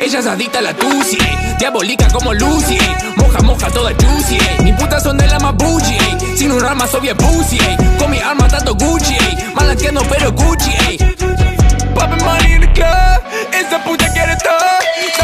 Ella es adicta a la tusi, diabólica como Lucy, moja, moja toda juicy. Mis putas son de la más bougie, sin un arma soy bien pussy. Con mi arma tanto Gucci, malanteando pero Gucci. Poppin' money in the club, esa puta quiere todo.